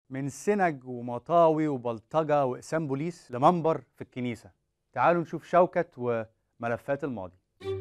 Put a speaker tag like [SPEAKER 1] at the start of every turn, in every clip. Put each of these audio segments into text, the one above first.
[SPEAKER 1] من سنج ومطاوي وبلطجة وإقسام بوليس لمنبر في الكنيسة. تعالوا نشوف شوكت وملفات الماضي.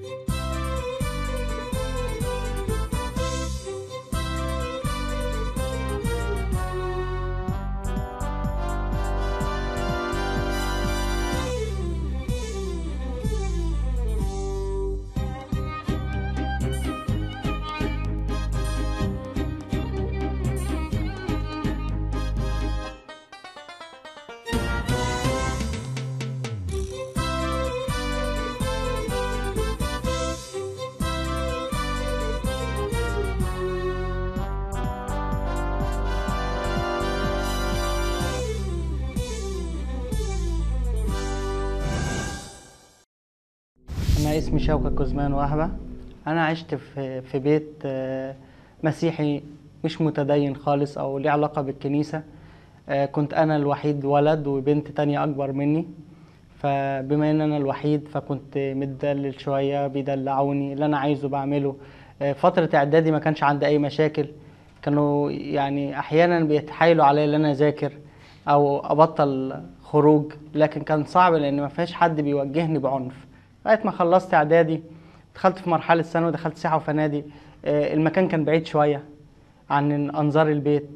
[SPEAKER 2] أنا اسمي شوكت كوزمان وهبة. أنا عشت في بيت مسيحي مش متدين خالص أو ليه علاقة بالكنيسة. كنت أنا الوحيد ولد وبنت تانية أكبر مني، فبما إن أنا الوحيد فكنت متدلل شوية، بيدلعوني اللي أنا عايزه بعمله. فترة إعدادي ما كانش عندي أي مشاكل، كانوا يعني أحيانا بيتحايلوا عليا إن أنا أذاكر أو أبطل خروج، لكن كان صعب لأن ما فيهاش حد بيوجهني بعنف. لغاية ما خلصت إعدادي دخلت في مرحلة ثانوي، دخلت سياحة وفنادق. المكان كان بعيد شوية عن أنظار البيت،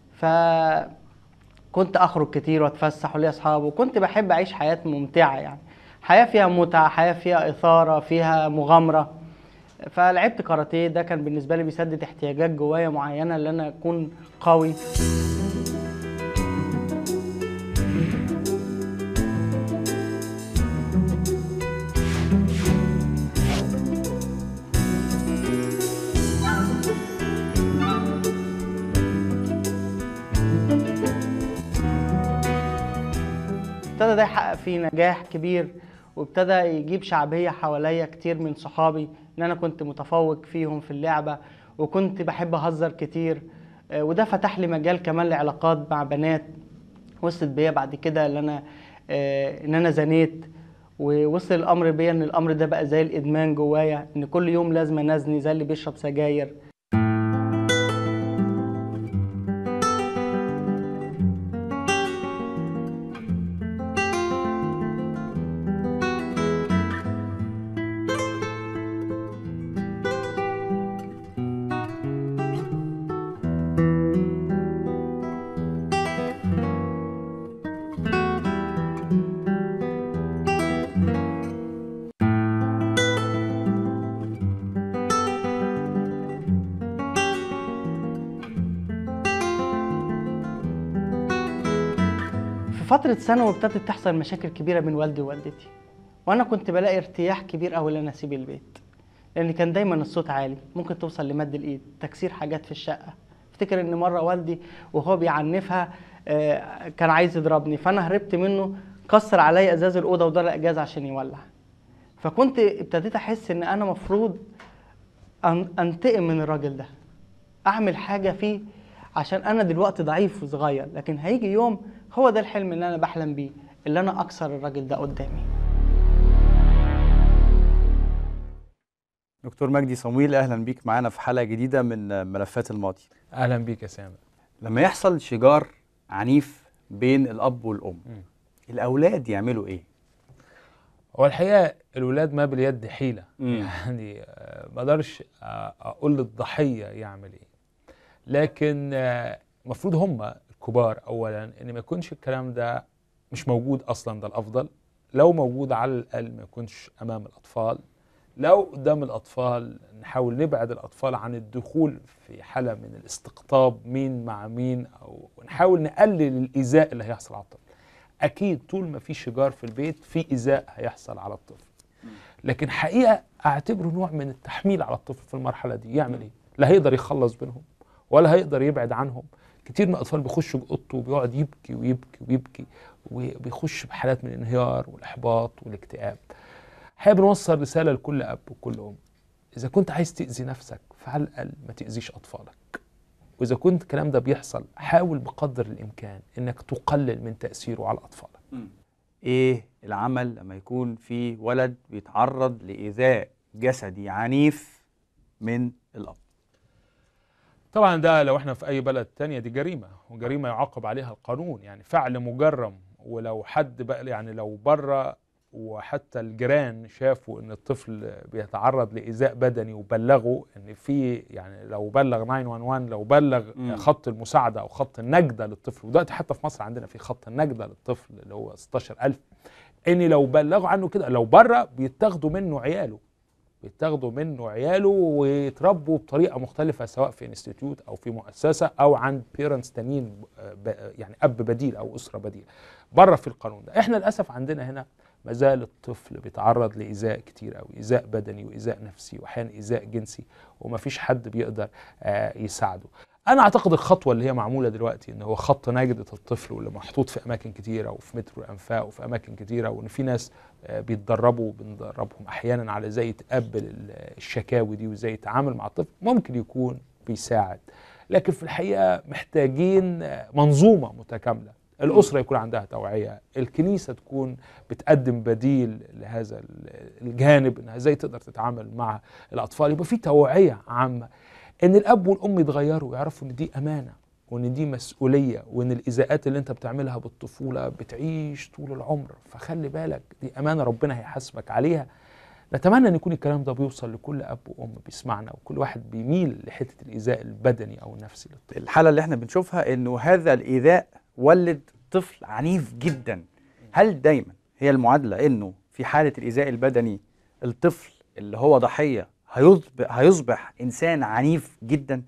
[SPEAKER 2] فكنت أخرج كتير وأتفسح ولي أصحاب، وكنت بحب أعيش حياة ممتعة، يعني حياة فيها متعة، حياة فيها إثارة، فيها مغامرة. فلعبت كاراتيه، ده كان بالنسبة لي بيسدد احتياجات جوايا معينة اللي أنا أكون قوي. ابتدى ده يحقق فيه نجاح كبير، وابتدى يجيب شعبية حواليا كتير من صحابي، ان انا كنت متفوق فيهم في اللعبة وكنت بحب اهزر كتير. وده فتح لي مجال كمان لعلاقات مع بنات، وصلت بيا بعد كده ان انا زنيت، ووصل الامر بيا ان الامر ده بقى زي الادمان جوايا، ان كل يوم لازم انزني زي اللي بيشرب سجاير. في فترة ثانوي ابتدت تحصل مشاكل كبيرة بين والدي ووالدتي، وأنا كنت بلاقي ارتياح كبير أوي إن أنا أسيب البيت، لأن كان دايما الصوت عالي، ممكن توصل لمد الإيد، تكسير حاجات في الشقة. افتكر إن مرة والدي وهو بيعنفها كان عايز يضربني، فأنا هربت منه، كسر عليا إزاز الأوضة ودار الإجاز عشان يولع. فكنت ابتديت أحس إن أنا مفروض أنتقم من الراجل ده، أعمل حاجة فيه، عشان أنا دلوقتي ضعيف وصغير، لكن هيجي يوم هو ده الحلم اللي أنا بحلم بيه، اللي أنا أكسر الراجل ده قدامي.
[SPEAKER 1] دكتور مجدي صمويل، أهلا بيك معانا في حلقة جديدة من ملفات الماضي.
[SPEAKER 3] اهلا بيك يا سامر.
[SPEAKER 1] لما يحصل شجار عنيف بين الأب والأم، الأولاد يعملوا إيه؟
[SPEAKER 3] هو الحقيقه الولاد ما باليد حيله. يعني ما اقدرش اقول للضحيه يعمل ايه، لكن المفروض هم الكبار اولا ان ما يكونش الكلام ده مش موجود اصلا، ده الافضل. لو موجود على الاقل ما يكونش امام الاطفال، لو قدام الأطفال نحاول نبعد الأطفال عن الدخول في حالة من الاستقطاب مين مع مين، أو نحاول نقلل الإيذاء اللي هيحصل على الطفل. أكيد طول ما في شجار في البيت في إيذاء هيحصل على الطفل، لكن حقيقة أعتبره نوع من التحميل على الطفل في المرحلة دي. يعمل إيه؟ لا هيقدر يخلص بينهم ولا هيقدر يبعد عنهم. كتير من الأطفال بيخشوا بأوضته وبيقعد يبكي ويبكي ويبكي، وبيخش بحالات من الانهيار والإحباط والاكتئاب. حابب نوصل رسالة لكل أب وكل أم: إذا كنت عايز تأذي نفسك فعلى الأقل ما تأذيش أطفالك، وإذا كنت الكلام ده بيحصل حاول بقدر الإمكان إنك تقلل من تأثيره على أطفالك.
[SPEAKER 1] إيه العمل لما يكون في ولد بيتعرض لإيذاء جسدي عنيف من الأب؟
[SPEAKER 3] طبعا ده لو احنا في اي بلد تانية دي جريمة، وجريمة يعاقب عليها القانون، يعني فعل مجرم. ولو حد بقى يعني لو بره وحتى الجيران شافوا ان الطفل بيتعرض لإيذاء بدني وبلغوا ان في، يعني لو بلغ 911، لو بلغ خط المساعدة او خط النجدة للطفل، ودلوقتي حتى في مصر عندنا في خط النجدة للطفل اللي هو 16,000، ان لو بلغوا عنه كده، لو بره بيتاخدوا منه عياله، ويتربوا بطريقه مختلفه، سواء في انستيتيوت او في مؤسسه او عند بيرنتس تانيين، يعني اب بديل او اسره بديل بره في القانون ده. احنا للاسف عندنا هنا ما زال الطفل بيتعرض لايذاء كتير قوي، ايذاء بدني وايذاء نفسي واحيانا ايذاء جنسي، ومفيش حد بيقدر يساعده. انا اعتقد الخطوه اللي هي معموله دلوقتي ان هو خط نجدة الطفل، واللي محطوط في اماكن كتيره وفي مترو الانفاق وفي اماكن كتيره، وان في ناس بيتدربوا وبندربهم احيانا على ازاي يتقبل الشكاوي دي وازاي يتعامل مع الطفل، ممكن يكون بيساعد. لكن في الحقيقه محتاجين منظومه متكامله، الاسره يكون عندها توعيه، الكنيسه تكون بتقدم بديل لهذا الجانب، انها ازاي تقدر تتعامل مع الاطفال، يبقى في توعيه عامه، ان الاب والام يتغيروا ويعرفوا ان دي امانه وان دي مسؤوليه، وان الايذاءات اللي انت بتعملها بالطفوله بتعيش طول العمر، فخلي بالك دي امانه ربنا هيحاسبك عليها. نتمنى ان يكون الكلام ده بيوصل لكل اب وام بيسمعنا، وكل واحد بيميل لحته الايذاء البدني او النفسي للطفل.
[SPEAKER 1] الحالة اللي احنا بنشوفها انه هذا الإيذاء ولد طفل عنيف جدا. هل دايما هي المعادلة انه في حالة الإيذاء البدني الطفل اللي هو ضحية هيصبح إنسان عنيف جدا؟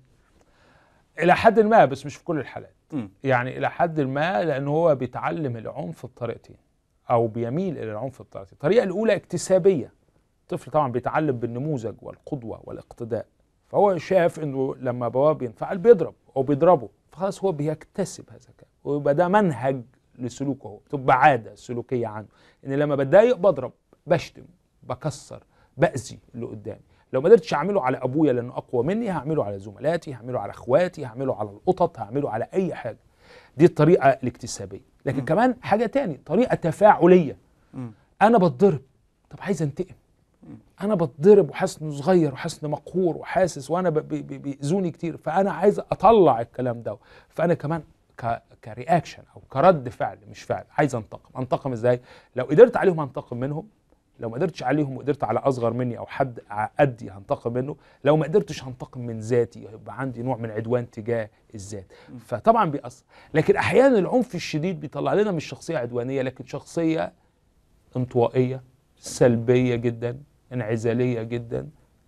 [SPEAKER 3] إلى حد ما، بس مش في كل الحالات. يعني إلى حد ما، لأنه هو بيتعلم العنف بطريقتين، أو بيميل إلى العنف بطريقتين. الطريقة الأولى اكتسابية، الطفل طبعا بيتعلم بالنموذج والقدوة والاقتداء، فهو شاف إنه لما باباه بينفعل بيضرب أو بيضربه، فخلاص هو بيكتسب هذا الكلام، ويبقى ده منهج لسلوكه، هو تبقى عادة سلوكية عنده، إن لما بتضايق بضرب، بشتم، بكسر، بأذي اللي قدامي. لو ما قدرتش اعمله على ابويا لانه اقوى مني، هعمله على زملاتي، هعمله على اخواتي، هعمله على القطط، هعمله على اي حاجه. دي الطريقه الاكتسابيه. لكن كمان حاجه تاني، طريقه تفاعليه. انا بتضرب، طب عايز انتقم، انا بتضرب وحاسس انه صغير وحاسس انه مقهور وحاسس وانا بيأذوني كتير، فانا عايز اطلع الكلام ده، فانا كمان كرياكشن او كرد فعل مش فعل عايز انتقم ازاي؟ لو قدرت عليهم هنتقم منهم، لو ما قدرتش عليهم وقدرت على اصغر مني او حد قدي هنتقم منه، لو ما قدرتش هنتقم من ذاتي، يبقى عندي نوع من عدوان تجاه الذات. فطبعا بيأثر. لكن احيانا العنف الشديد بيطلع لنا مش شخصيه عدوانيه، لكن شخصيه انطوائيه، سلبيه جدا، انعزاليه جدا،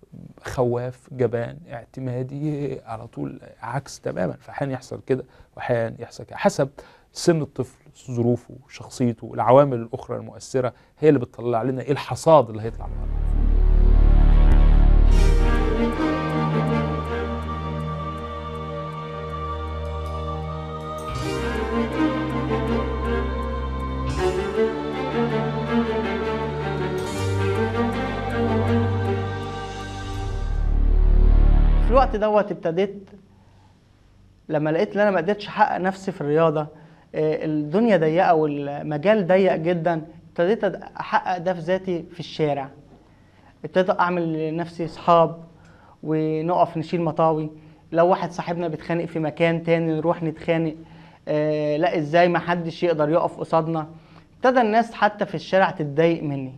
[SPEAKER 3] خواف، جبان، اعتمادي، على طول عكس تماما. فاحيانا يحصل كده واحيانا يحصل كده، حسب سن الطفل، ظروفه، شخصيته، العوامل الاخرى المؤثره هي اللي بتطلع لنا ايه الحصاد اللي هيطلع منها.
[SPEAKER 2] في الوقت دوت ابتديت لما لقيت ان انا ما قدرتش احقق نفسي في الرياضه، الدنيا ضيقه والمجال ضيق جدا، ابتديت احقق ده في ذاتي في الشارع. ابتديت اعمل لنفسي اصحاب ونقف نشيل مطاوي، لو واحد صاحبنا بيتخانق في مكان تاني نروح نتخانق، لا ازاي ما حدش يقدر يقف قصادنا. ابتدى الناس حتى في الشارع تتضايق مني.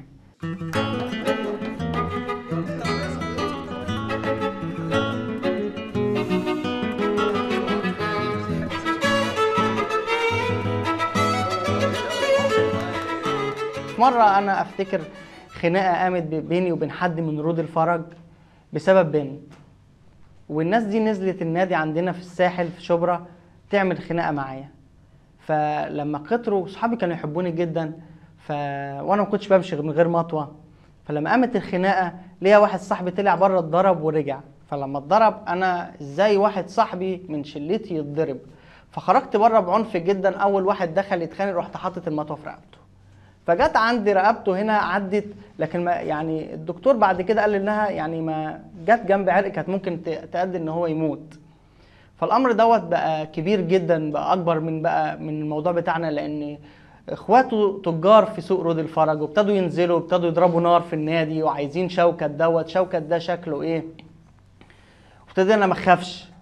[SPEAKER 2] مرة أنا أفتكر خناقة قامت بيني وبين حد من رود الفرج بسبب بنت، والناس دي نزلت النادي عندنا في الساحل في شبرا تعمل خناقة معايا. فلما كتروا صحابي كانوا يحبوني جدا، وأنا ما كنتش بمشي من غير مطوة. فلما قامت الخناقة ليا واحد صاحبي طلع بره اتضرب ورجع، فلما اتضرب أنا إزاي واحد صاحبي من شلتي يتضرب؟ فخرجت بره بعنف جدا. أول واحد دخل يتخانق رحت حاطط المطوة في رقبته، فجت عندي رقبته هنا عدت، لكن ما يعني الدكتور بعد كده قال انها يعني ما جت جنب عرق كانت ممكن تؤدي ان هو يموت. فالامر دوت بقى كبير جدا، بقى اكبر من الموضوع بتاعنا، لان اخواته تجار في سوق رود الفرج وابتدوا ينزلوا وابتدوا يضربوا نار في النادي وعايزين شوكت دوت، شوكت ده شكله ايه. ابتدينا ما اخافش،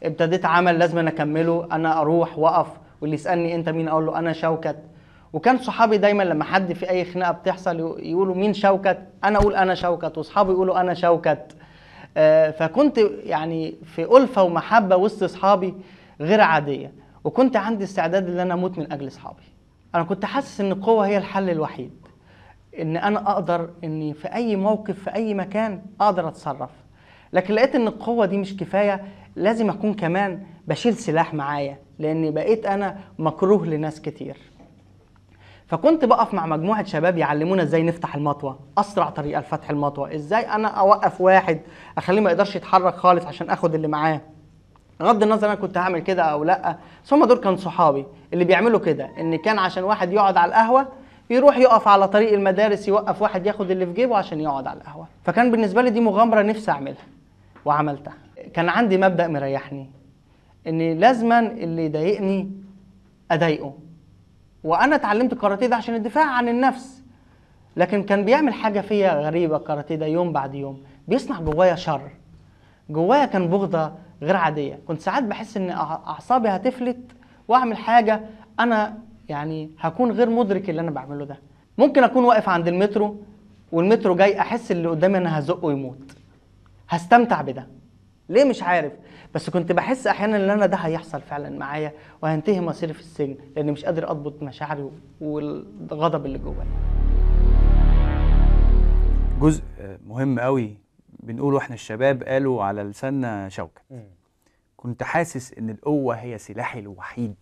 [SPEAKER 2] ابتديت عمل لازم أنا اكمله، انا اروح واقف واللي يسالني انت مين اقول له انا شوكت. وكان صحابي دايما لما حد في اي خناقه بتحصل يقولوا مين شوكت، انا اقول انا شوكت واصحابي يقولوا انا شوكت. فكنت يعني في ألفة ومحبة وسط اصحابي غير عادية، وكنت عندي استعداد ان انا اموت من اجل اصحابي. انا كنت حاسس ان القوة هي الحل الوحيد، ان انا اقدر اني في اي موقف في اي مكان اقدر اتصرف. لكن لقيت ان القوة دي مش كفاية، لازم اكون كمان بشيل سلاح معايا، لاني بقيت انا مكروه لناس كتير. فكنت بقف مع مجموعة شباب يعلمونا ازاي نفتح المطوة، اسرع طريقة لفتح المطوة، ازاي انا اوقف واحد اخليه ما يقدرش يتحرك خالص عشان اخد اللي معاه. بغض النظر انا كنت هعمل كده او لا، بس هم دول كانوا صحابي اللي بيعملوا كده. ان كان عشان واحد يقعد على القهوة يروح يقف على طريق المدارس يوقف واحد ياخد اللي في جيبه عشان يقعد على القهوة. فكان بالنسبة لي دي مغامرة نفسي اعملها وعملتها. كان عندي مبدأ مريحني، ان لازما اللي يضايقني اضايقه. وانا اتعلمت الكاراتيه ده عشان الدفاع عن النفس، لكن كان بيعمل حاجة فيا غريبة الكاراتيه ده، يوم بعد يوم بيصنع جوايا شر. جوايا كان بغضة غير عادية. كنت ساعات بحس ان اعصابي هتفلت واعمل حاجة انا يعني هكون غير مدرك اللي انا بعمله ده. ممكن اكون واقف عند المترو والمترو جاي، احس اللي قدامي انا هزقه يموت، هستمتع بده ليه مش عارف، بس كنت بحس احيانا ان انا ده هيحصل فعلا معايا وهنتهي مصيري في السجن، لاني مش قادر اضبط مشاعري والغضب اللي جوايا.
[SPEAKER 1] جزء مهم قوي بنقوله احنا الشباب، قالوا على لساننا شوكت. كنت حاسس ان القوة هي سلاحي الوحيد،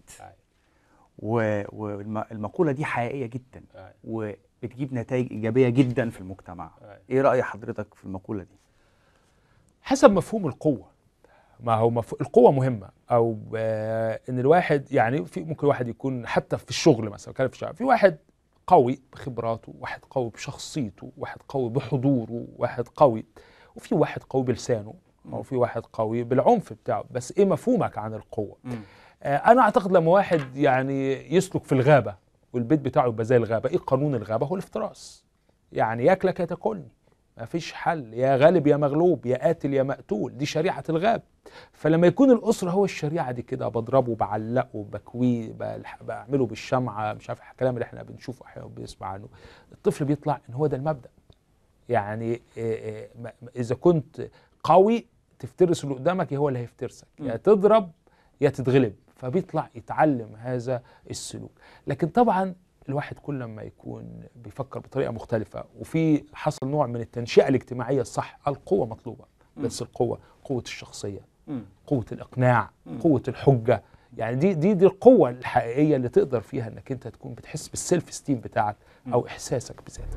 [SPEAKER 1] والمقولة دي حقيقية جدا وبتجيب نتائج إيجابية جدا في المجتمع. ايه رأي حضرتك في المقولة دي؟
[SPEAKER 3] حسب مفهوم القوة. ما هو القوة مهمة، أو إن الواحد يعني ممكن واحد يكون حتى في الشغل مثلا، كان في الشغل في واحد قوي بخبراته، واحد قوي بشخصيته، واحد قوي بحضوره، واحد قوي، وفي واحد قوي بلسانه، أو في واحد قوي بالعنف بتاعه. بس إيه مفهومك عن القوة؟ أنا أعتقد لما واحد يعني يسلك في الغابة والبيت بتاعه يبقى زي الغابة، إيه قانون الغابة؟ هو الافتراس. يعني ياكلك يا تاكلني، ما فيش حل، يا غالب يا مغلوب، يا قاتل يا مقتول، دي شريعة الغاب. فلما يكون الأسرة هو الشريعة دي كده، بضربه بعلقه بكويه بعمله بالشمعة، مش عارف الكلام اللي احنا بنشوفه أحيانا بنسمع عنه، الطفل بيطلع إن هو ده المبدأ. يعني إذا كنت قوي تفترس اللي قدامك، هو اللي هيفترسك، يا تضرب يا تتغلب، فبيطلع يتعلم هذا السلوك. لكن طبعا الواحد كل ما يكون بيفكر بطريقة مختلفة، وفي حصل نوع من التنشئة الاجتماعية الصح، القوة مطلوبة. بس القوة، قوة الشخصية، قوة الإقناع، قوة الحجة. يعني دي القوة الحقيقية اللي تقدر فيها انك انت تكون بتحس بالسيلف ستيم بتاعك او احساسك بذاتك.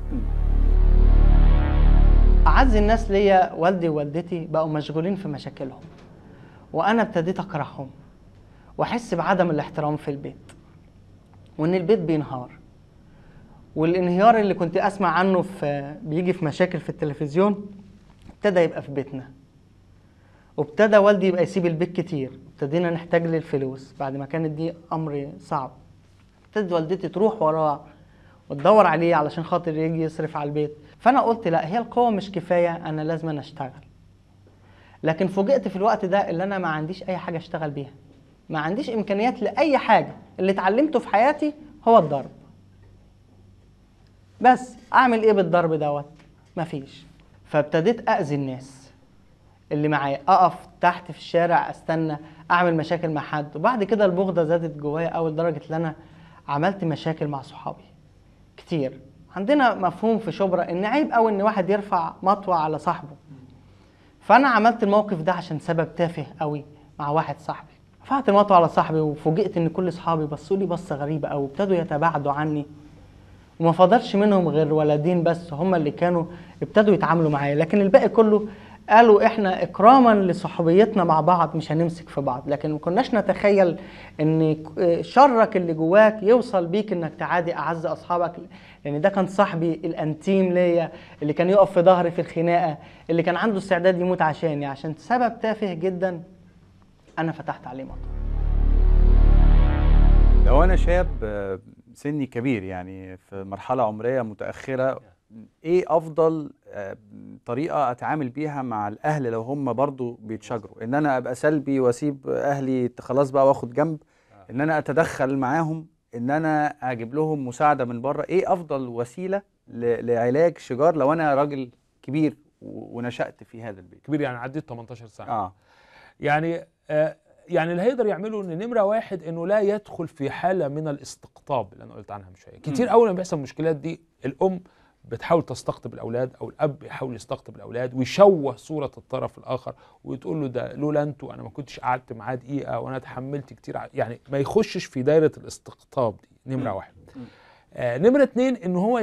[SPEAKER 2] أعز الناس ليا والدي ووالدتي بقوا مشغولين في مشاكلهم، وأنا ابتديت أكرههم وأحس بعدم الاحترام في البيت، وإن البيت بينهار. والانهيار اللي كنت أسمع عنه بيجي في مشاكل في التلفزيون ابتدى يبقى في بيتنا. وابتدى والدي يبقى يسيب البيت كتير، ابتدينا نحتاج للفلوس بعد ما كانت دي أمر صعب. ابتدت والدتي تروح وراه وتدور عليه علشان خاطر يجي يصرف على البيت. فأنا قلت لا، هي القوة مش كفاية، أنا لازم أشتغل. لكن فوجئت في الوقت ده اللي أنا ما عنديش أي حاجة أشتغل بيها، ما عنديش إمكانيات لأي حاجة. اللي اتعلمته في حياتي هو الضرب بس. أعمل إيه بالضرب دوت؟ مفيش. فابتديت أذي الناس اللي معايا، أقف تحت في الشارع أستنى أعمل مشاكل مع حد. وبعد كده البغضة زادت جوايا أوي لدرجة إن أنا عملت مشاكل مع صحابي كتير. عندنا مفهوم في شبرا إن عيب أوي إن واحد يرفع مطوة على صاحبه. فأنا عملت الموقف ده عشان سبب تافه أوي مع واحد صاحبي. رفعت المطوة على صاحبي وفوجئت إن كل صحابي بصوا لي بصة غريبة أوي، ابتدوا يتباعدوا عني، وما فضلش منهم غير ولدين بس هم اللي كانوا ابتدوا يتعاملوا معايا. لكن الباقي كله قالوا احنا اكراما لصحوبيتنا مع بعض مش هنمسك في بعض. لكن ما كناش نتخيل ان شرك اللي جواك يوصل بيك انك تعادي اعز اصحابك. لان ده كان صاحبي الانتيم ليا، اللي كان يقف في ظهري في الخناقه، اللي كان عنده استعداد يموت عشاني، عشان سبب تافه جدا انا فتحت عليه مطر.
[SPEAKER 1] لو انا شاب سني كبير، يعني في مرحله عمريه متاخره، ايه افضل طريقه اتعامل بيها مع الاهل لو هم برضو بيتشاجروا؟ ان انا ابقى سلبي واسيب اهلي خلاص بقى واخد جنب، ان انا اتدخل معاهم، ان انا اجيب لهم مساعده من بره؟ ايه افضل وسيله لعلاج شجار لو انا راجل كبير ونشأت في هذا البيت؟
[SPEAKER 3] كبير يعني عديت 18 سنه. يعني يعني اللي هيقدر يعمله ان نمره واحد انه لا يدخل في حاله من الاستقطاب اللي انا قلت عنها من شويه. كتير اول ما بيحصل المشكلات دي الام بتحاول تستقطب الاولاد او الاب يحاول يستقطب الاولاد ويشوه صوره الطرف الاخر وتقول له ده لولا انتوا انا ما كنتش قعدت معاه دقيقه وانا اتحملت كتير، يعني ما يخشش في دايره الاستقطاب دي. نمره واحد. نمره اتنين ان هو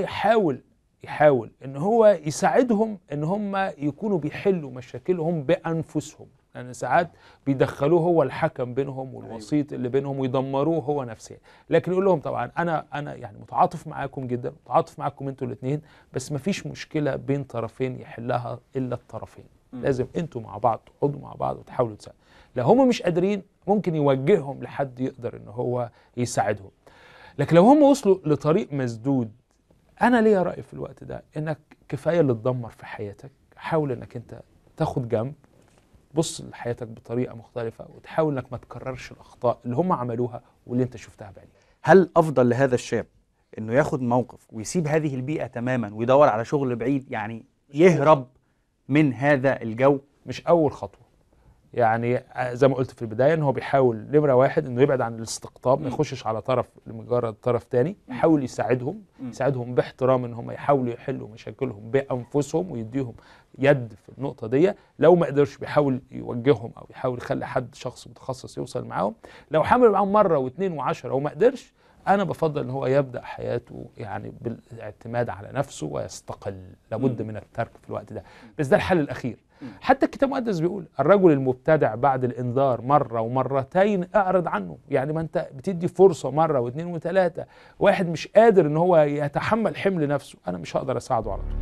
[SPEAKER 3] يحاول ان هو يساعدهم ان هم يكونوا بيحلوا مشاكلهم بانفسهم، لان يعني ساعات بيدخلوه هو الحكم بينهم والوسيط اللي بينهم ويدمروه هو نفسيا. لكن يقول لهم طبعا انا يعني متعاطف معاكم جدا، متعاطف معاكم انتوا الاثنين، بس ما فيش مشكله بين طرفين يحلها الا الطرفين. لازم انتوا مع بعض تقعدوا مع بعض وتحاولوا تساعدوا. لو هم مش قادرين ممكن يوجههم لحد يقدر ان هو يساعدهم. لكن لو هم وصلوا لطريق مسدود، انا ليا راي في الوقت ده انك كفايه اللي تدمر في حياتك، حاول انك انت تاخد جنب، بص لحياتك بطريقه مختلفه وتحاول انك ما تكررش الاخطاء اللي هم عملوها واللي انت شفتها بعينيك.
[SPEAKER 1] هل افضل لهذا الشاب انه ياخد موقف ويسيب هذه البيئه تماما ويدور على شغل بعيد، يعني يهرب من هذا الجو؟
[SPEAKER 3] مش اول خطوه، يعني زي ما قلت في البدايه ان هو بيحاول نمره واحد انه يبعد عن الاستقطاب، ما يخشش على طرف لمجرد طرف تاني، يحاول يساعدهم باحترام ان هم يحاولوا يحلوا مشاكلهم بانفسهم ويديهم يد في النقطه دي. لو ما قدرش بيحاول يوجههم او يحاول يخلي حد شخص متخصص يوصل معاهم. لو حاول معاهم مره واثنين وعشرة وما قدرش، انا بفضل ان هو يبدا حياته يعني بالاعتماد على نفسه ويستقل. لابد من الترك في الوقت ده، بس ده الحل الاخير. حتى الكتاب المقدس بيقول الرجل المبتدع بعد الانذار مره ومرتين اعرض عنه. يعني ما انت بتدي فرصه مره واثنين وثلاثه، واحد مش قادر ان هو يتحمل حمل نفسه، انا مش هقدر اساعده على طول.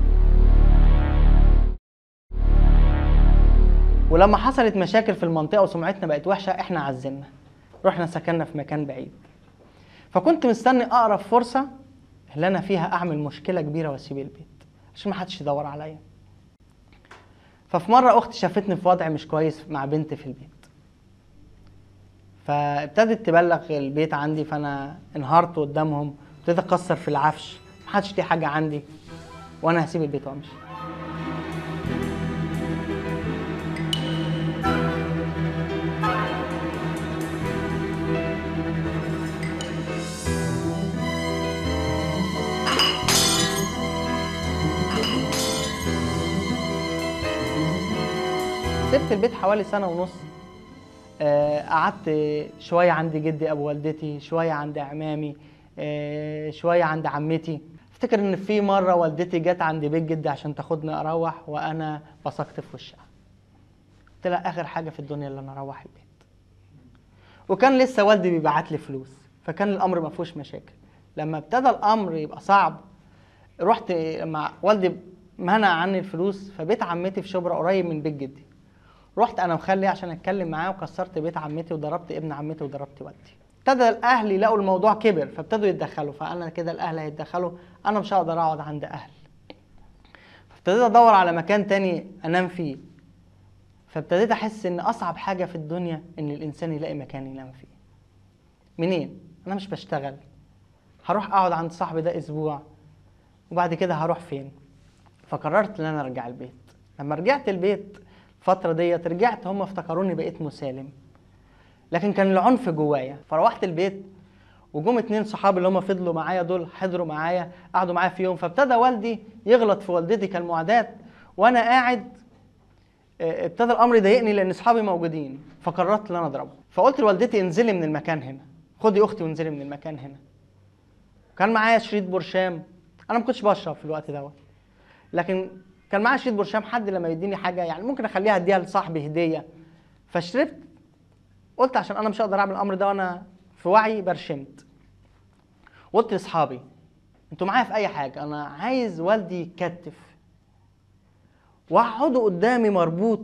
[SPEAKER 2] ولما حصلت مشاكل في المنطقه وسمعتنا بقت وحشه، احنا عزلنا، رحنا سكننا في مكان بعيد. فكنت مستني اقرب فرصه اللي انا فيها اعمل مشكله كبيره واسيب البيت عشان ما حدش يدور عليا. ففي مره اختي شافتني في وضع مش كويس مع بنت في البيت، فابتدت تبلغ البيت عندي، فانا انهارت قدامهم، ابتديت اكسر في العفش، محدش ليه حاجه عندي وانا هسيب البيت وامشي. سبت البيت حوالي سنة ونص. قعدت شوية عند جدي أبو والدتي، شوية عند عمامي، شوية عند عمتي. افتكر إن في مرة والدتي جت عند بيت جدي عشان تاخدني أروح وأنا بصقت في وشها. قلت لها آخر حاجة في الدنيا اللي أنا أروح البيت. وكان لسه والدي بيبعت لي فلوس، فكان الأمر ما فيهوش مشاكل. لما ابتدى الأمر يبقى صعب، رحت مع والدي منع عني الفلوس، فبيت عمتي في شبرا قريب من بيت جدي. رحت انا وخالي عشان اتكلم معاه وكسرت بيت عمتي وضربت ابن عمتي وضربت والدي. ابتدى الاهل يلاقوا الموضوع كبر فابتدوا يتدخلوا، فانا كده الاهل هيتدخلوا، انا مش هقدر اقعد عند اهل. فابتديت ادور على مكان تاني انام فيه. فابتديت احس ان اصعب حاجه في الدنيا ان الانسان يلاقي مكان ينام فيه. منين؟ انا مش بشتغل، هروح اقعد عند صاحبي ده اسبوع وبعد كده هروح فين؟ فقررت ان انا ارجع البيت. لما رجعت البيت الفترة ديت رجعت، هم افتكروني بقيت مسالم، لكن كان العنف جوايا. فروحت البيت وجم 2 صحابي اللي هم فضلوا معايا دول حضروا معايا، قعدوا معايا في يوم. فابتدى والدي يغلط في والدتي كالمعتاد وانا قاعد. ابتدى الامر يضايقني لان اصحابي موجودين، فقررت ان انا اضربه. فقلت لوالدتي انزلي من المكان هنا، خدي اختي وانزلي من المكان هنا. كان معايا شريط برشام، انا ما كنتش بشرب في الوقت دوت، لكن كان معايا شريط برشام، حد لما يديني حاجه يعني ممكن اخليها اديها لصاحبي هديه. فشربت، قلت عشان انا مش هقدر اعمل الامر ده وانا في وعي، برشمت. قلت لاصحابي انتوا معايا في اي حاجه، انا عايز والدي يتكتف واقعده قدامي مربوط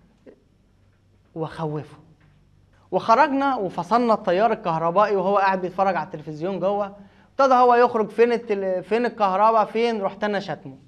[SPEAKER 2] واخوفه. وخرجنا وفصلنا التيار الكهربائي وهو قاعد بيتفرج على التلفزيون جوه، ابتدى هو يخرج فين الكهرباء فين، رحت انا شتمه.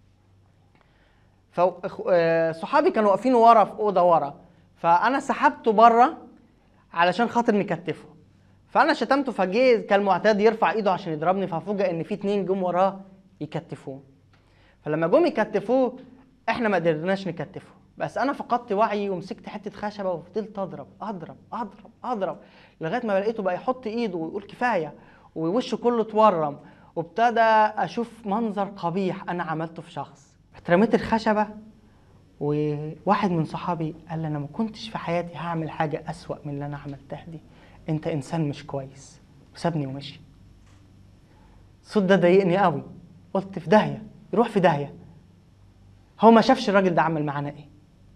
[SPEAKER 2] فصحابي كانوا واقفين ورا في اوضه ورا، فانا سحبته بره علشان خاطر نكتفه. فانا شتمته، فجه كالمعتاد يرفع ايده عشان يضربني، ففوجئ ان في 2 جم وراه يكتفوه. فلما جم يكتفوه احنا ما قدرناش نكتفه، بس انا فقدت وعي ومسكت حته خشبه وفضلت اضرب لغايه ما لقيته بقى يحط ايده ويقول كفايه، ووشه كله اتورم، وابتدى اشوف منظر قبيح انا عملته في شخص. اترميت الخشبه، وواحد من صحابي قال لي انا ما كنتش في حياتي هعمل حاجه اسوأ من اللي انا عملتها دي، انت انسان مش كويس، وسابني ومشي. الصوت ده ضايقني قوي، قلت في داهيه، يروح في داهيه. هو ما شافش الراجل ده عمل معانا ايه.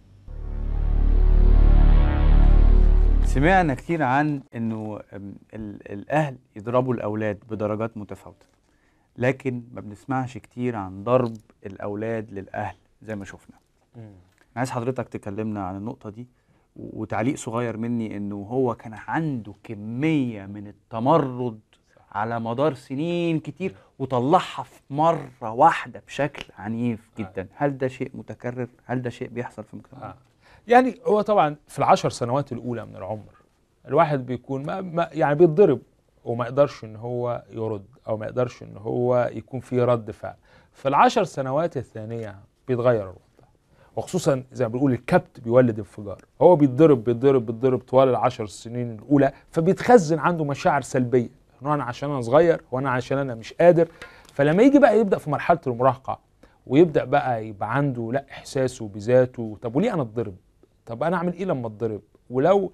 [SPEAKER 1] سمعنا كتير عن انه الاهل يضربوا الاولاد بدرجات متفاوته، لكن ما بنسمعش كتير عن ضرب الاولاد للاهل زي ما شفنا. انا عايز حضرتك تكلمنا عن النقطه دي، وتعليق صغير مني انه هو كان عنده كميه من التمرد على مدار سنين كتير وطلعها في مره واحده بشكل عنيف جدا. هل ده شيء متكرر؟ هل ده شيء بيحصل في المجتمع؟
[SPEAKER 3] يعني هو طبعا في ال10 سنوات الاولى من العمر الواحد بيكون يعني بيتضرب وما يقدرش ان هو يرد، او ما يقدرش ان هو يكون فيه رد فعل. في ال10 سنوات الثانيه بيتغير الوضع، وخصوصا زي ما بنقول الكبت بيولد انفجار. هو بيتضرب طوال ال10 سنين الاولى، فبيتخزن عنده مشاعر سلبيه، انا عشان انا صغير، وانا عشان انا مش قادر. فلما يجي بقى يبدا في مرحله المراهقه ويبدا بقى يبقى عنده لا احساسه بذاته، طب وليه انا اتضرب؟ طب انا اعمل ايه لما اتضرب؟ ولو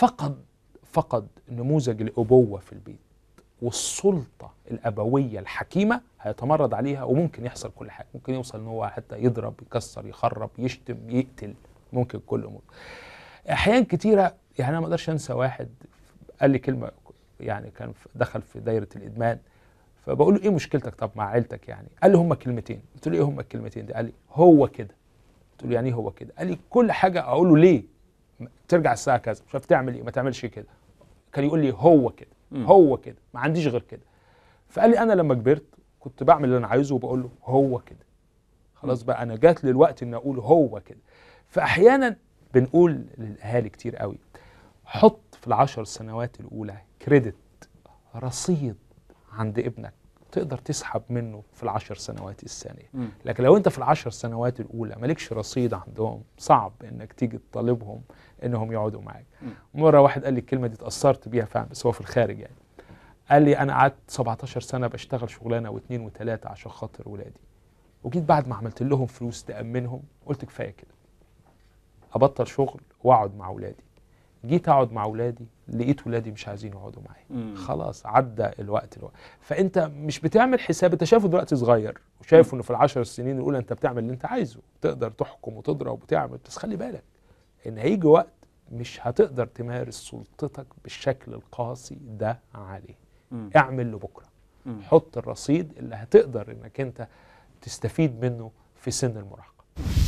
[SPEAKER 3] فقد نموذج الابوه في البيت والسلطه الابويه الحكيمه، هيتمرد عليها وممكن يحصل كل حاجه. ممكن يوصل ان هو حتى يضرب، يكسر، يخرب، يشتم، يقتل، ممكن كل امور. احيان كتيره يعني انا ما اقدرش انسى واحد قال لي كلمه، يعني كان دخل في دايره الادمان، فبقول له ايه مشكلتك طب مع عيلتك؟ يعني قال لي هما كلمتين. قلت له ايه هما الكلمتين دي؟ قال لي هو كده. قلت له يعني ايه هو كده؟ قال لي كل حاجه اقول له ليه ترجع الساعه كذا، مش عارف تعمل ايه، ما تعملش كده. كان يقول لي هو كده، هو كده، ما عنديش غير كده. فقال لي انا لما كبرت كنت بعمل اللي انا عايزه وبقول له هو كده. خلاص بقى انا جات للوقت ان اقول هو كده. فاحيانا بنقول للاهالي كتير قوي حط في ال10 سنوات الاولى كريدت، رصيد عند ابنك تقدر تسحب منه في ال10 سنوات الثانيه. لكن لو انت في ال10 سنوات الاولى مالكش رصيد عندهم، صعب انك تيجي تطالبهم انهم يقعدوا معاك. مره واحد قال لي الكلمه دي اتاثرت بيها فعلا، بس هو في الخارج يعني. قال لي انا قعدت 17 سنه بشتغل شغلانه واثنين وثلاثه عشان خاطر ولادي، وجيت بعد ما عملت لهم فلوس تامنهم قلت كفايه كده، ابطل شغل واقعد مع ولادي. جيت اقعد مع ولادي لقيت ولادي مش عايزين يقعدوا معايا. خلاص عدى الوقت. فانت مش بتعمل حساب، انت شايفه دلوقتي صغير وشايفه انه في ال10 سنين الاولى انت بتعمل اللي انت عايزه، تقدر تحكم وتضرب وتعمل، بس خلي بالك ان هيجي وقت مش هتقدر تمارس سلطتك بالشكل القاسي ده عليه. اعمل لبكره، حط الرصيد اللي هتقدر انك انت تستفيد منه في سن المراهقه.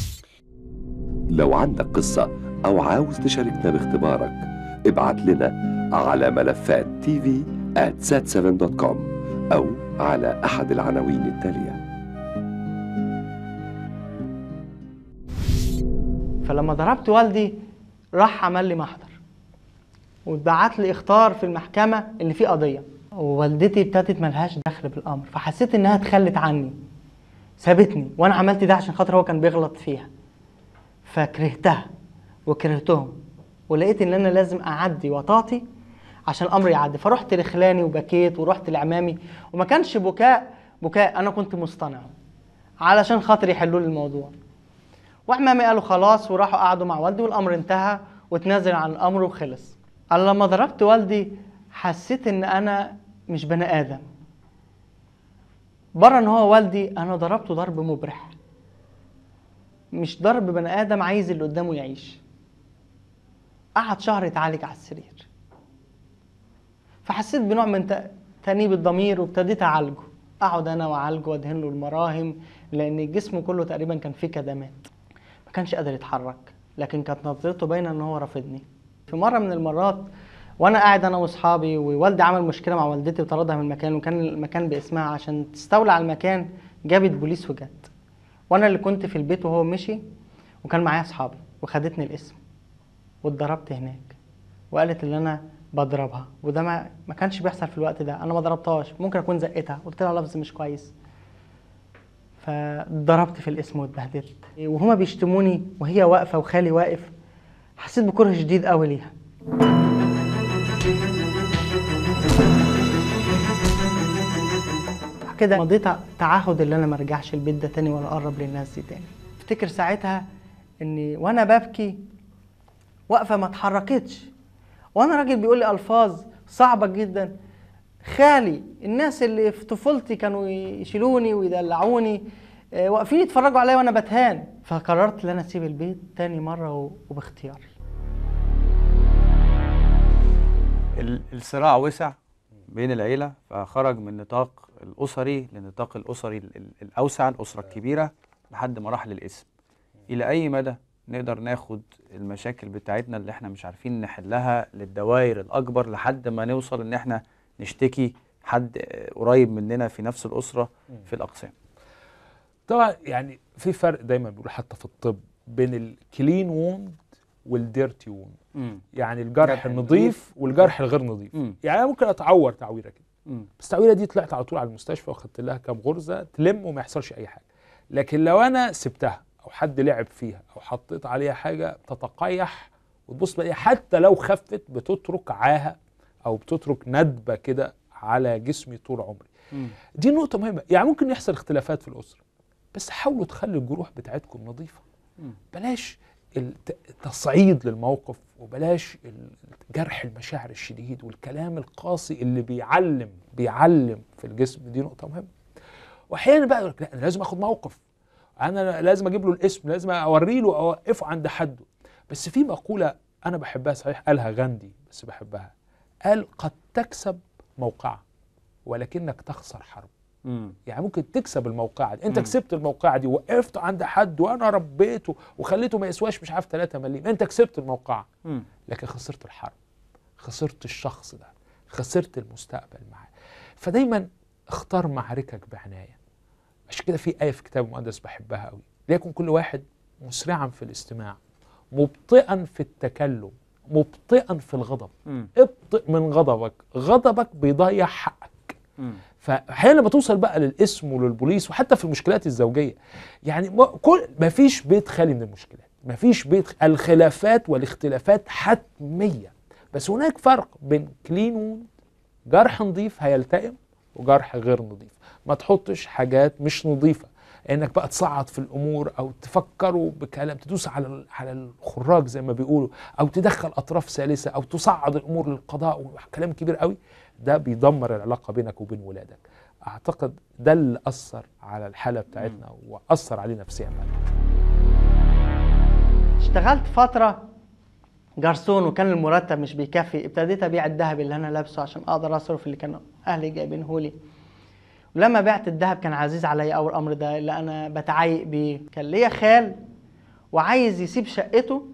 [SPEAKER 4] لو عندك قصة أو عاوز تشاركنا باختبارك، ابعت لنا على ملفات tv@sat7.com أو على أحد العناوين التالية.
[SPEAKER 2] فلما ضربت والدي راح عمل لي محضر واتبعت لي اخطار في المحكمة اللي فيه قضية، ووالدتي ابتدت ملهاش دخل بالأمر، فحسيت إنها اتخلت عني، سابتني، وأنا عملت ده عشان خاطر هو كان بيغلط فيها. فكرهتها وكرهتهم، ولقيت ان انا لازم اعدي وطاطي عشان الامر يعدي. فرحت لخلاني وبكيت، ورحت لعمامي، وما كانش بكاء، انا كنت مصطنع علشان خاطر يحلوا لي الموضوع. وعمامي قالوا خلاص، وراحوا قعدوا مع والدي والامر انتهى وتنازل عن الامر وخلص. انا لما ضربت والدي حسيت ان انا مش بني ادم، بره ان هو والدي انا ضربته ضرب مبرح، مش ضرب بني ادم عايز اللي قدامه يعيش. قعد شهر يتعالج على السرير، فحسيت بنوع من تأنيب الضمير وابتديت اعالجه، اقعد انا واعالجه وادهن له المراهم، لان جسمه كله تقريبا كان فيه كدمات، ما كانش قادر يتحرك، لكن كانت نظرته باينه ان هو رافضني. في مره من المرات وانا قاعد انا واصحابي، ووالدي عمل مشكله مع والدتي وطردها من المكان، وكان المكان باسمها، عشان تستولى على المكان جابت بوليس وجت، وانا اللي كنت في البيت وهو مشي، وكان معايا اصحابي وخدتني الاسم واتضربت هناك، وقالت ان انا بضربها، وده ما كانش بيحصل في الوقت ده، انا ما ضربتهاش، ممكن اكون زقتها، قلت لها لفظ مش كويس، فضربت في الاسم واتبهدلت، وهما بيشتموني وهي واقفه وخالي واقف، حسيت بكره شديد قوي ليها. كده مضيت تعهد اللي انا ما ارجعش البيت ده تاني ولا اقرب للناس دي تاني. افتكر ساعتها اني وانا ببكي واقفه ما اتحركتش، وانا راجل بيقول لي الفاظ صعبه جدا، خالي، الناس اللي في طفولتي كانوا يشيلوني ويدلعوني واقفين يتفرجوا عليا وانا بتهان، فقررت ان انا اسيب البيت تاني مره وباختياري.
[SPEAKER 1] الصراع وسع بين العيلة، فخرج من نطاق الأسري لنطاق الأسري الأوسع، الأسرة الكبيرة، لحد ما راح للاسم. إلى أي مدى نقدر ناخد المشاكل بتاعتنا اللي احنا مش عارفين نحلها للدوائر الأكبر، لحد ما نوصل إن احنا نشتكي حد قريب مننا في نفس الأسرة في الأقسام؟
[SPEAKER 3] طبعا يعني في فرق دايما بيقول حتى في الطب بين الكلين ووند والديرتي ووند. يعني الجرح النظيف والجرح الغير نظيف. يعني انا ممكن اتعور تعويره كده، بس التعويره دي طلعت على طول على المستشفى وخدت لها كام غرزه تلم وما يحصلش اي حاجه. لكن لو انا سبتها او حد لعب فيها او حطيت عليها حاجه تتقيح وتبص بقى، حتى لو خفت بتترك عاهه او بتترك ندبه كده على جسمي طول عمري. دي نقطه مهمه. يعني ممكن يحصل اختلافات في الاسره، بس حاولوا تخلي الجروح بتاعتكم نظيفه. بلاش التصعيد للموقف، وبلاش جرح المشاعر الشديد والكلام القاسي اللي بيعلم في الجسم. دي نقطة مهمة. واحيانا بقى يقول لك لا، انا لازم اخد موقف، انا لازم اجيب له الاسم، لازم اوري له او اوقفه عند حده. بس في مقولة انا بحبها صحيح، قالها غاندي بس بحبها، قال قد تكسب موقعة ولكنك تخسر حرب. يعني ممكن تكسب الموقعة دي، انت كسبت الموقعة دي، وقفت عند حد وانا ربيته وخليته ما يسواش مش عارف 3 مليم، انت كسبت الموقعة، لكن خسرت الحرب، خسرت الشخص ده، خسرت المستقبل معاه. فدايما اختار معاركك بعناية. عشان كده في آية في الكتاب المقدس بحبها قوي، ليكن كل واحد مسرعا في الاستماع، مبطئا في التكلم، مبطئا في الغضب. ابطئ من غضبك، غضبك بيضيع حقك. فاحيانا بتوصل بقى للاسم وللبوليس، وحتى في المشكلات الزوجيه. يعني ما فيش بيت خالي من المشكلات، ما فيش بيت، الخلافات والاختلافات حتميه، بس هناك فرق بين كلين ووند، جرح نظيف هيلتئم، وجرح غير نظيف. ما تحطش حاجات مش نظيفه، انك بقى تصعد في الامور او تفكروا بكلام، تدوس على الخراج زي ما بيقولوا، او تدخل اطراف ثالثه، او تصعد الامور للقضاء وكلام كبير قوي. ده بيدمر العلاقه بينك وبين ولادك. اعتقد ده اللي اثر على الحاله بتاعتنا واثر علينا نفسيا.
[SPEAKER 2] اشتغلت فتره جرسون وكان المرتب مش بيكفي، ابتديت ابيع الذهب اللي انا لابسه عشان اقدر اصرف اللي كانوا اهلي جايبينه لي. ولما بعت الذهب كان عزيز عليا قوي الامر ده اللي انا بتعايق بيه. كان ليا خال وعايز يسيب شقته،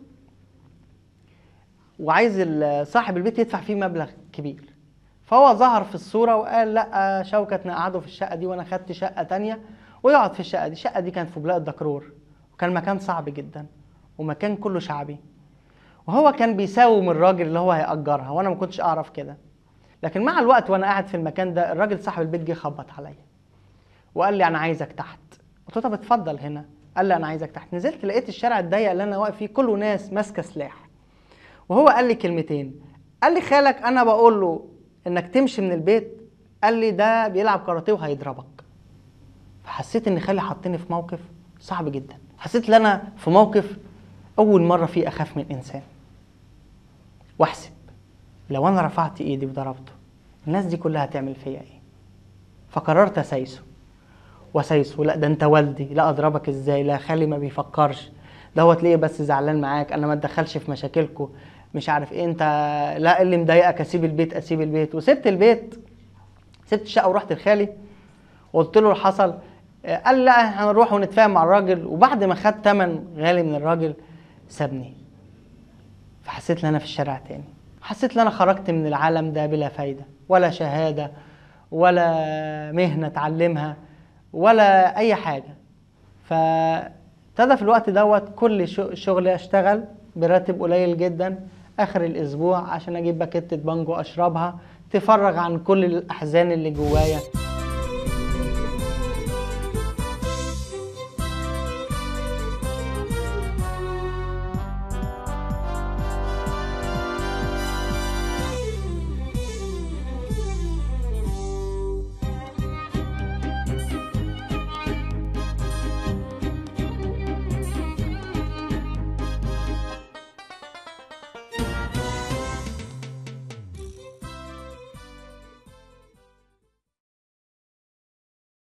[SPEAKER 2] وعايز صاحب البيت يدفع فيه مبلغ كبير، فهو ظهر في الصورة وقال لا شوكة نقعده في الشقة دي، وانا خدت شقة تانية ويقعد في الشقة دي. الشقة دي كانت في بلاء الدكرور، وكان مكان صعب جدا ومكان كله شعبي، وهو كان بيساوم الراجل اللي هو هيأجرها، وانا ما كنتش اعرف كده. لكن مع الوقت وانا قاعد في المكان ده، الراجل صاحب البيت جه خبط عليا وقال لي انا عايزك تحت. قلت له طب اتفضل هنا. قال لي انا عايزك تحت. نزلت لقيت الشارع الضيق اللي انا واقف فيه كله ناس ماسكه سلاح، وهو قال لي كلمتين. قال لي خالك انا بقول له انك تمشي من البيت، قال لي ده بيلعب كاراتيه وهيضربك. فحسيت ان خالي حطني في موقف صعب جدا، حسيت ان انا في موقف اول مره فيه اخاف من انسان واحسب لو انا رفعت ايدي وضربته الناس دي كلها هتعمل فيا ايه. فقررت اسايسه واسايسه. لا ده انت والدي، لا اضربك ازاي، لا خالي ما بيفكرش، ده هو تلاقيه بس زعلان معاك، انا ما اتدخلش في مشاكلكم، مش عارف ايه، انت لا اللي مضايقك اسيب البيت اسيب البيت. وسبت البيت، سبت الشقه ورحت لخالي وقلت له اللي حصل. قال لا هنروح ونتفاهم مع الراجل. وبعد ما خد ثمن غالي من الراجل سابني. فحسيت ان انا في الشارع تاني، حسيت ان انا خرجت من العالم ده بلا فايدة، ولا شهادة ولا مهنة اتعلمها ولا اي حاجة. فابتدى في الوقت دوت كل شغلي اشتغل براتب قليل جدا اخر الاسبوع عشان اجيب باكيتة بانجو اشربها تفرغ عن كل الاحزان اللي جوايا.